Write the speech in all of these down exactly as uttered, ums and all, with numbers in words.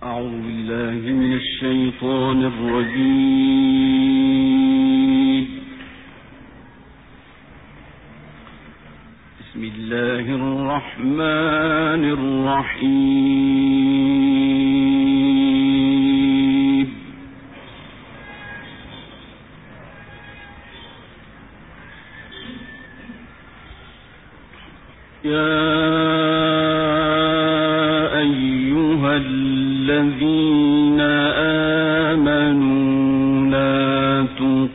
أعوذ بالله من الشيطان الرجيم. بسم الله الرحمن الرحيم. يا أيها الذين آمنوا لا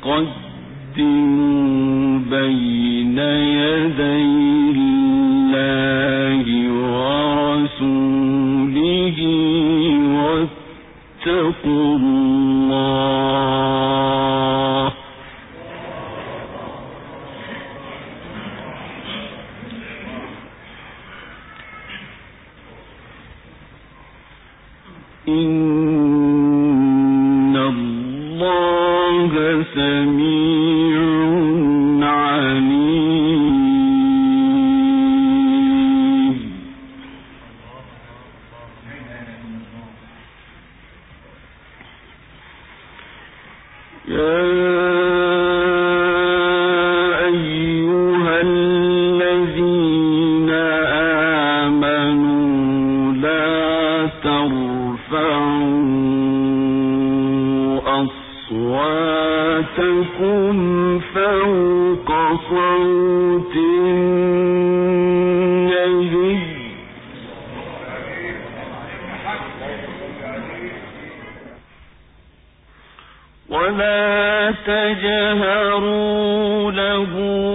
تقدموا بين يدي الله ورسوله واتقوا الله إن الله سميع عليم. يا أيها الذين آمنوا لا ترفعوا أصواتكم فوق صوت النبي ولا تجهروا له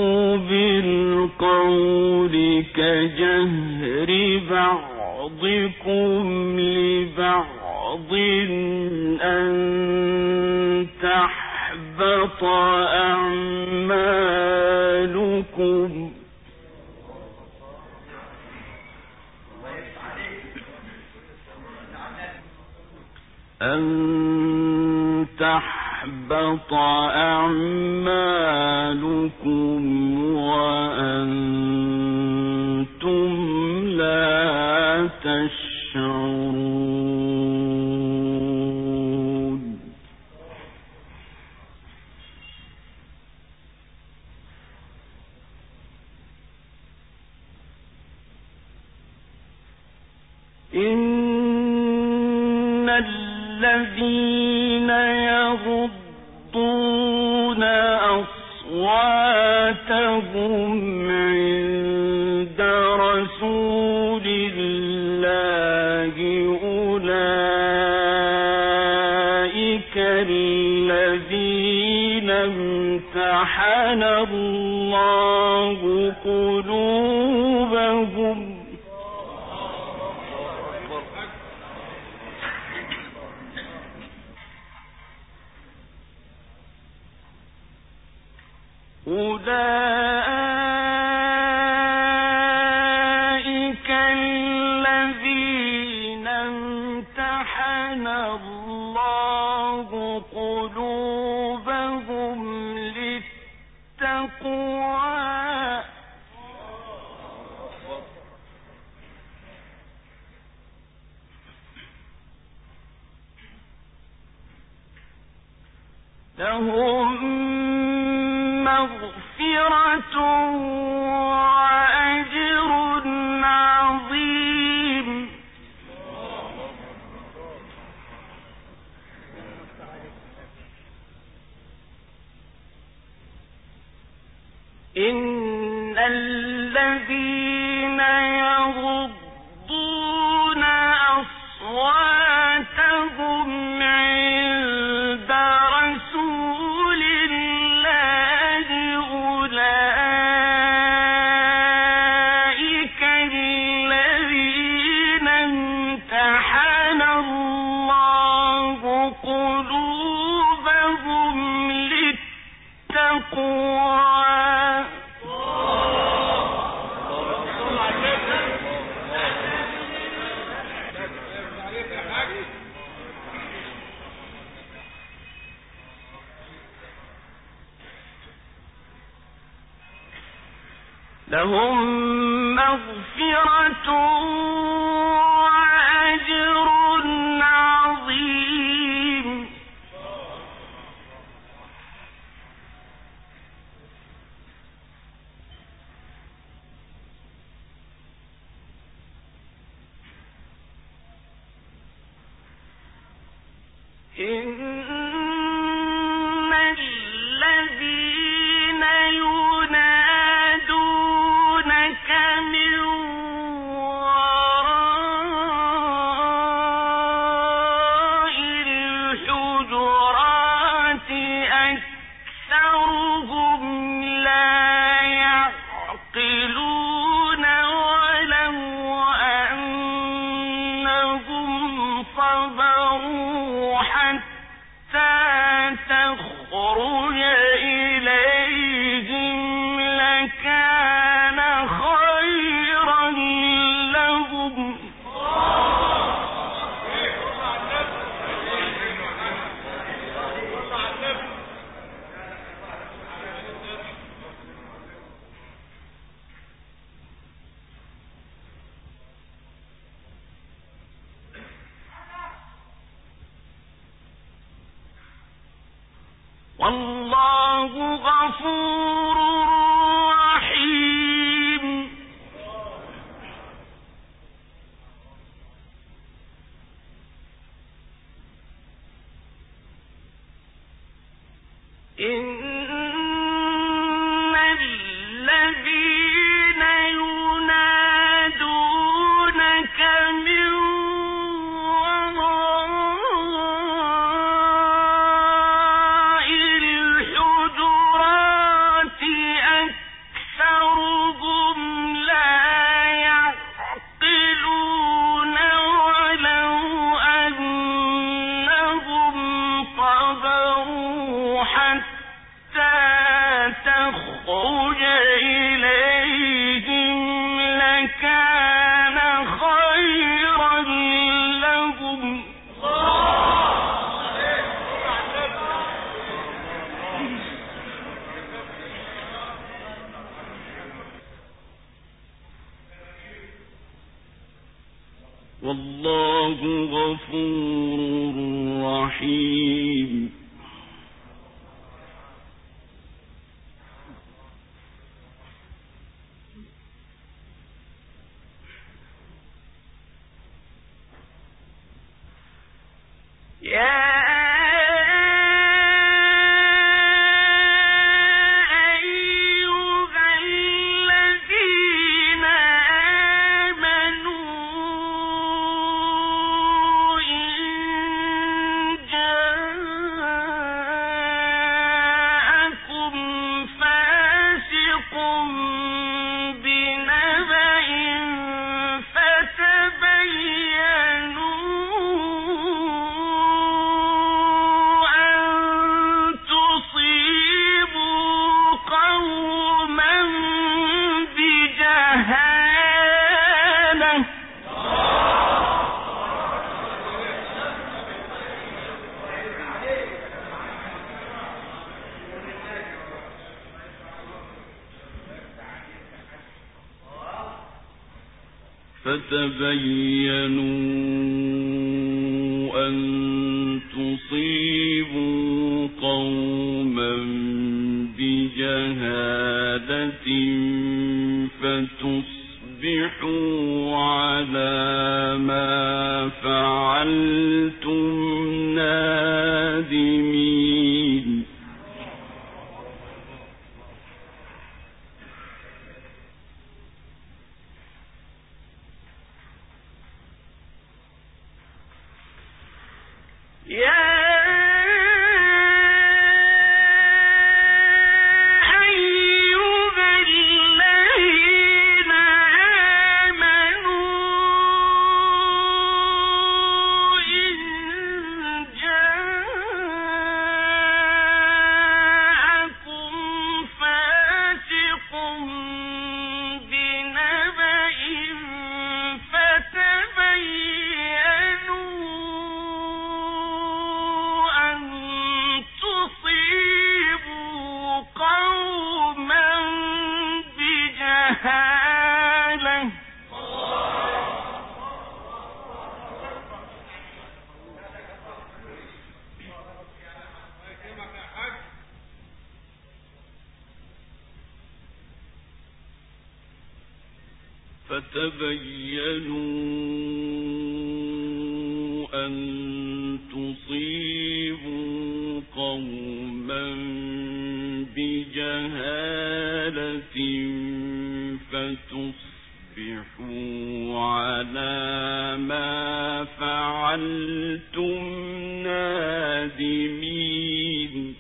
بالقول كجهر بعضكم لبعض أن تحبط أعمالكم أن تحبط أعمالكم وأنتم لا تشعرون. إن الذين يغضون أصواتهم عند رسول الله أولئك الذين امتحن الله قلوبهم أولئك الذين امتحن الله قلوبهم للتقوى لهم مغفرة وأجر عظيم. إن الذين يغضون أصواتهم عند رسول الله أولئك الذين امتحن الله قلوبهم للتقوى لهم مغفرة وأجر عظيم. إن الذين ينادونك من وراء الحجرات أكثرهم لا يعقلون ولو أنهم صبروا حتى تخرج إليهم لكان خيرا لهم. والله غفور رحيم. إن الذين ينادونك من وراء الحجرات أكثرهم لا يعقلون ولو أنهم صبروا حتى تخرج إليهم لكان خيرا لهم. والله غفور رحيم. يا أيها الذين آمنوا إن جاءكم فاسق بنبأ فتبينوا فتبينوا أن تصيبوا قوما بجهالة فتصبحوا على ما فعلتم نادمين. يا فتبينوا أن تصيبوا قوما بجهالة فتصبحوا على ما فعلتم نادمين.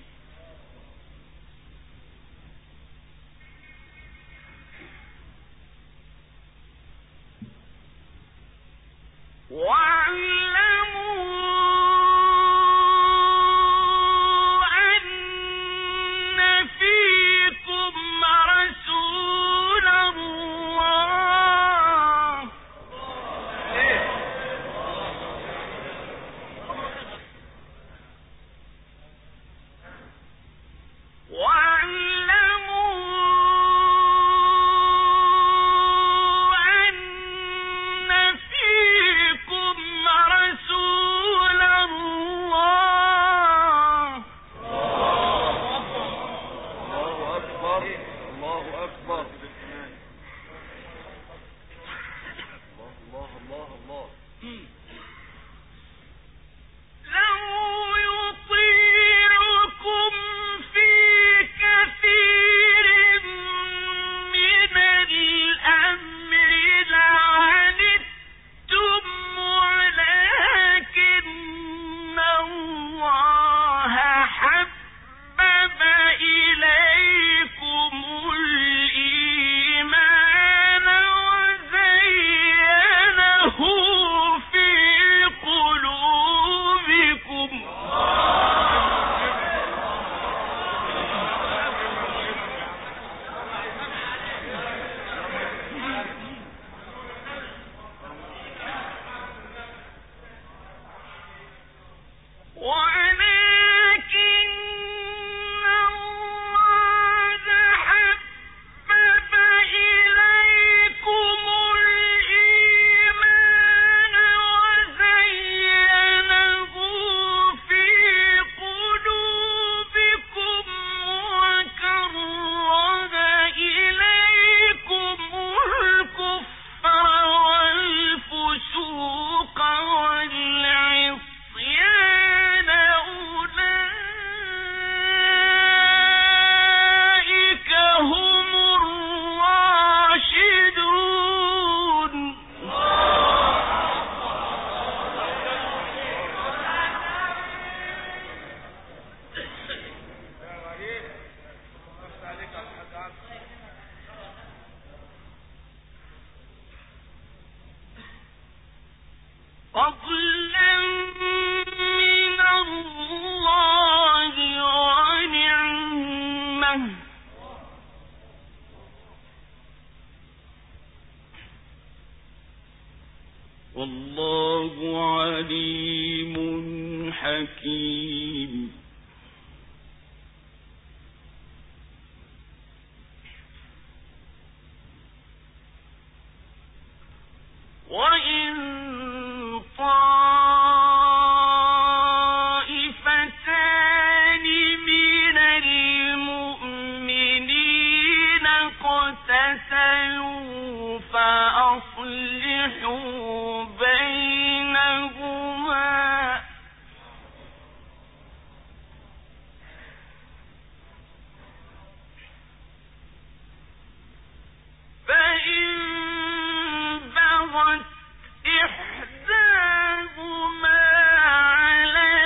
والله عليم حكيم. وإن طائفتان من المؤمنين اقتتلوا فأصلحوا بينهما فإن بغت إحداهما على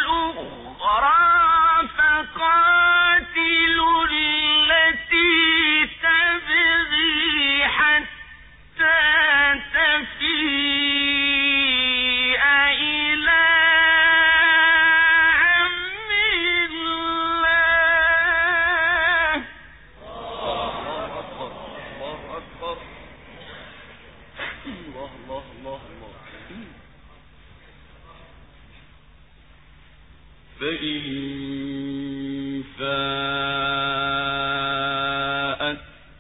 الأخرى فقاتلوا التي تبغي حتى تفيء إلى أمر الله. الله أكبر الله أكبر الله الله الله الله. فإن فاءت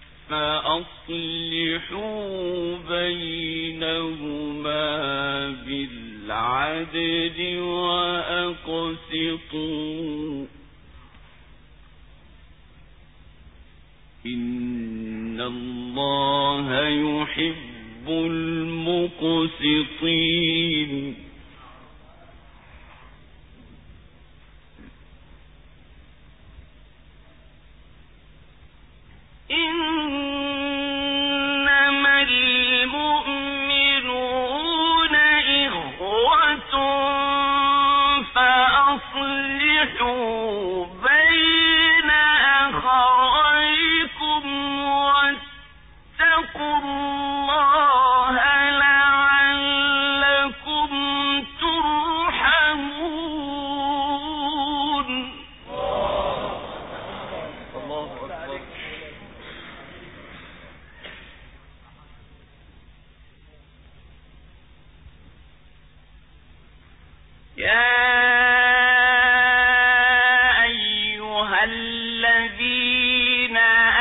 فأصلحوا بينهما بالعدل وأقسطوا إن الله يحب المقسطين. وأصلحوا بين أخويكم واتقوا الله لعلكم ترحمون. الله أكبر. يا أيها الذين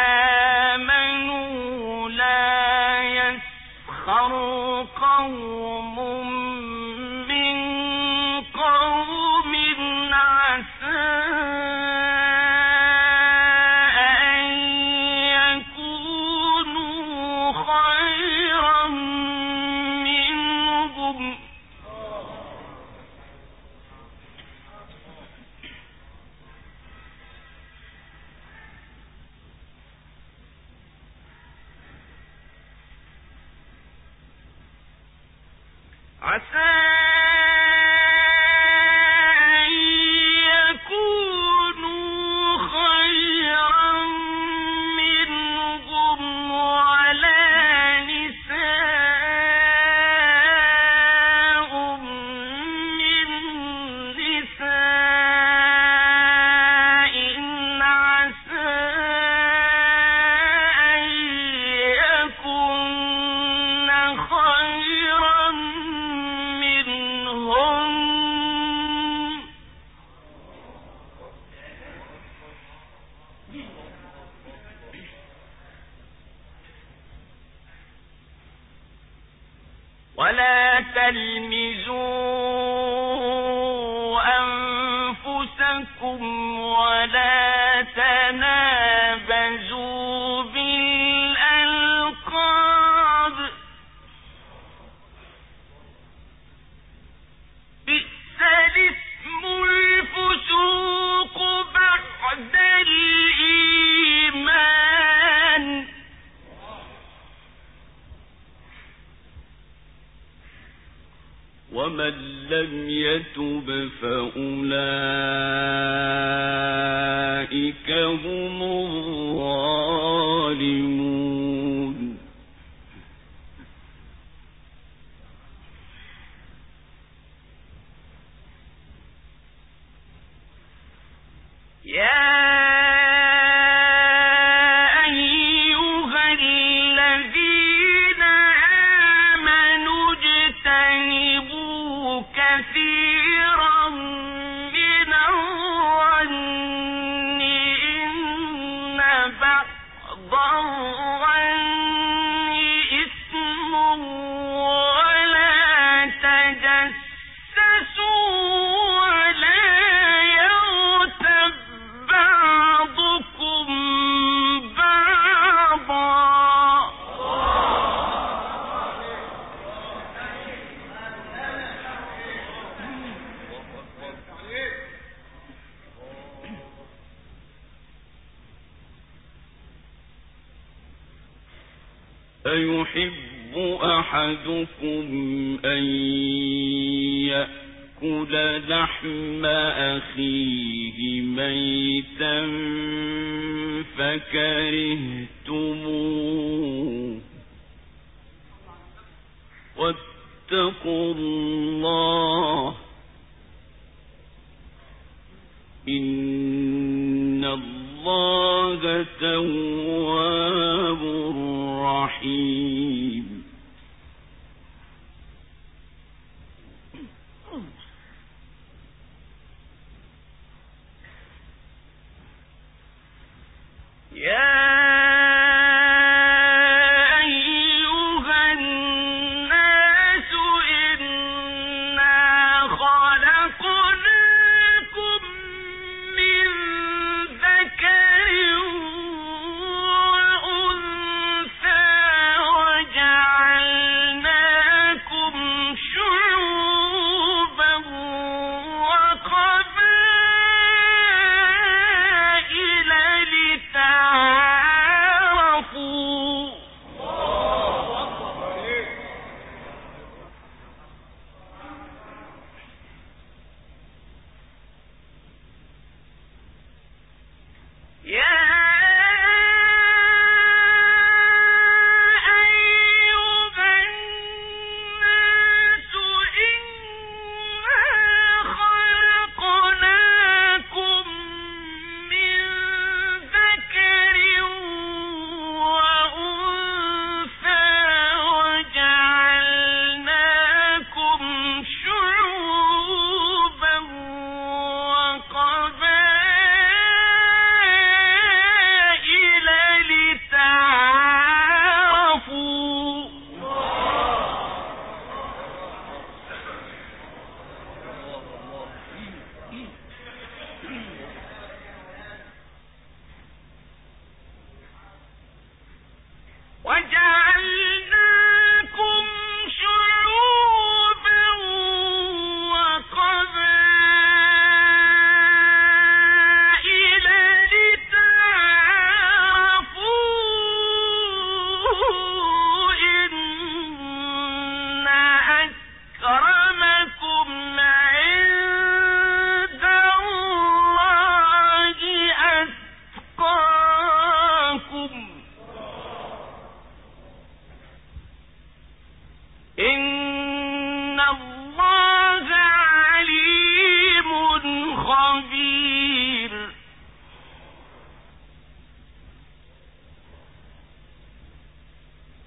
آمنوا لا يسخر قوم من قوم عسى أن يكونوا خيرا منهم عسى أن يكونوا خيرا منهم ولا نساء من نساء عسى أن يكن خيرا منهم ولا تلمزوا أنفسكم ولا تنابزوا بالألقاب بئس الاسم الفسوق بعد الإيمان ومن لم يتب فأولئك هم الظالمون. يا أيها الذين آمنوا اجتنبوا كثيرا من الظن إن بعض الظن إثم ولا تجسسوا ولا يغتب بعضكم بعضا أيحب أحدكم أن يأكل لحم أخيه ميتا فكرهتموه واتقوا الله إن الله تواب رحيم. يا أيها الناس إنا خلقناكم من ذكر وأنثى وجعلناكم وجعل